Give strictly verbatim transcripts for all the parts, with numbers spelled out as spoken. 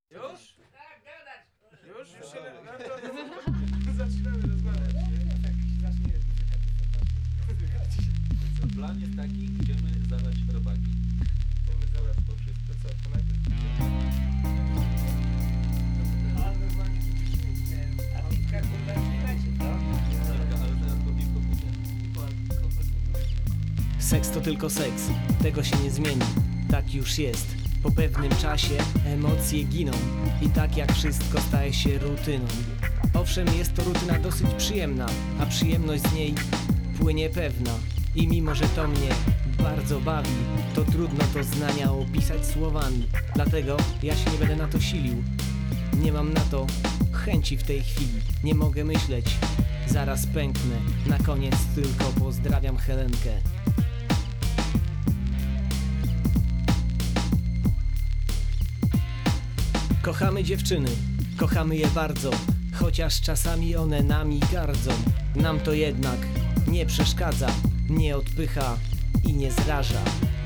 Już? Tak, gadać! Już? Już się zaczynamy rozmawiać. Tak zacznie muzyka słychać. Co, plan jest taki, idziemy zalać robaki. Chcemy zaraz Po wszystko. to co, to najpierw A normalnie to śmiesznie. A piwka kurwa nie leci, co? Ale teraz po piwko pójdzie. Seks to tylko seks, tego się nie zmieni, tak już jest. Po pewnym czasie emocje giną i tak jak wszystko staje się rutyną. Owszem, jest to rutyna dosyć przyjemna, a przyjemność z niej płynie pewna. I mimo, że to mnie bardzo bawi, to trudno to znania opisać słowami. Dlatego ja się nie będę na to silił. Nie mam na to chęci w tej chwili. Nie mogę myśleć, zaraz pęknę. Na koniec tylko pozdrawiam Helenkę. Kochamy dziewczyny, kochamy je bardzo, chociaż czasami one nami gardzą. Nam to jednak nie przeszkadza, nie odpycha i nie zraża.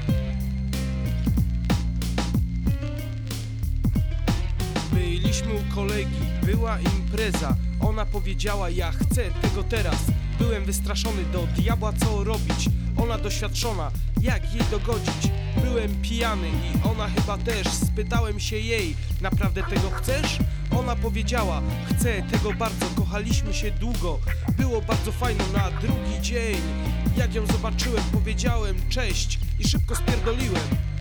Byliśmy u kolegi, była impreza. Ona powiedziała, ja chcę tego teraz. Byłem wystraszony, do diabła co robić. Ona doświadczona, jak jej dogodzić. Byłem pijany i ona chyba też. Spytałem się jej, naprawdę tego chcesz? Ona powiedziała, chcę tego bardzo. Kochaliśmy się długo, było bardzo fajno. Na drugi dzień, jak ją zobaczyłem, powiedziałem cześć i szybko spierdoliłem.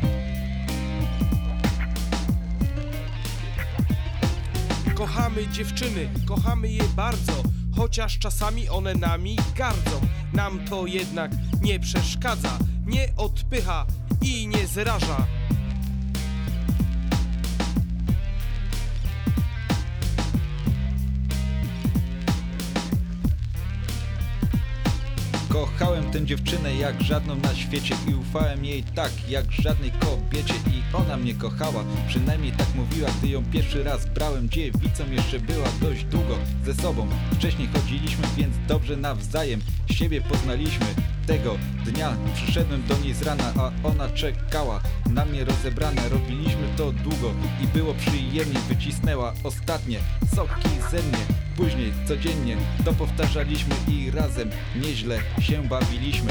Kochamy dziewczyny, kochamy je bardzo, chociaż czasami one nami gardzą. Nam to jednak nie przeszkadza, nie odpycha i nie zraża. Kochałem tę dziewczynę jak żadną na świecie i ufałem jej tak jak żadnej kobiecie. I ona mnie kochała, przynajmniej tak mówiła, gdy ją pierwszy raz brałem. Dziewicą jeszcze była dość długo ze sobą. Wcześniej chodziliśmy, więc dobrze nawzajem siebie poznaliśmy. Tego dnia przyszedłem do niej z rana, a ona czekała na mnie rozebrana. Robiliśmy to długo i było przyjemnie. Wycisnęła ostatnie soki ze mnie. Później codziennie to powtarzaliśmy i razem nieźle się bawiliśmy.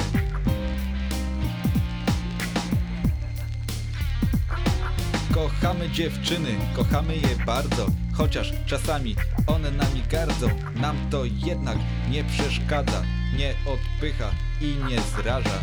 Kochamy dziewczyny, kochamy je bardzo, chociaż czasami one nami gardzą. Nam to jednak nie przeszkadza, nie odpycha i nie zraża.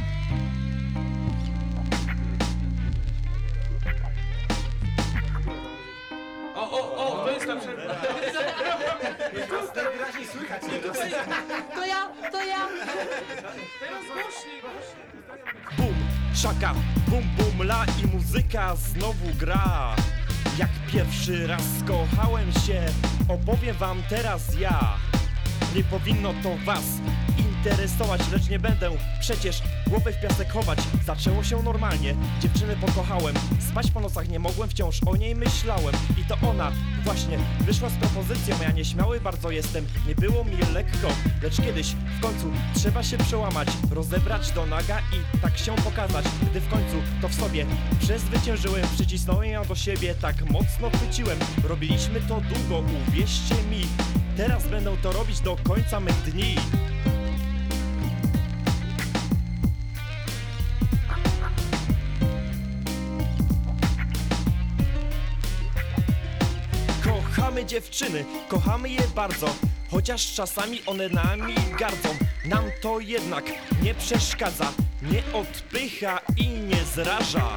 O, o, o, to jest ta przerwa. Wyraźnie słychać, nie? To ja, to ja! Teraz głośniej, głośniej. Bum, szaka, bum bum la i muzyka znowu gra. Jak pierwszy raz kochałem się, opowiem wam teraz ja. Nie powinno to was interesować, lecz nie będę przecież głowę w piasek chować. Zaczęło się normalnie, dziewczynę pokochałem. Spać po nocach nie mogłem, wciąż o niej myślałem. I to ona właśnie wyszła z propozycją. Ja nieśmiały bardzo jestem, nie było mi lekko, lecz kiedyś w końcu trzeba się przełamać, rozebrać do naga i tak się pokazać. Gdy w końcu to w sobie przezwyciężyłem, przycisnąłem ją do siebie, tak mocno chwyciłem. Robiliśmy to długo, uwierzcie mi. Teraz będę to robić do końca mych dni. Kochamy dziewczyny, kochamy je bardzo, chociaż czasami one nami gardzą. Nam to jednak nie przeszkadza, nie odpycha i nie zraża.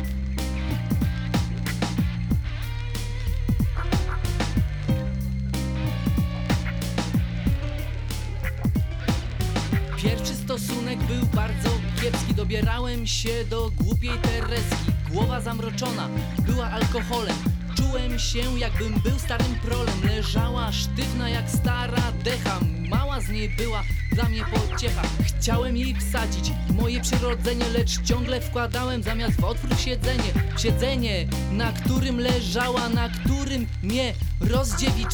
Pierwszy stosunek był bardzo kiepski. Dobierałem się do głupiej Tereski. Głowa zamroczona była alkoholem. Czułem się jakbym był starym prolem. Leżała sztywna jak stara decha. Mała z niej była dla mnie pociecha. Chciałem jej wsadzić moje przyrodzenie, lecz ciągle wkładałem zamiast w otwór siedzenie. Siedzenie, na którym leżała, na którym mnie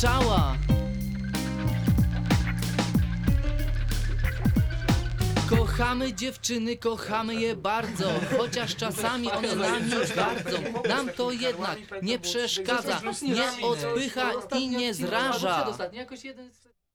rozdziewiczała. Kocham Kochamy dziewczyny, kochamy je bardzo, chociaż czasami one nami gardzą. Nam to jednak nie przeszkadza, nie odpycha i nie zraża. Jakoś jeden...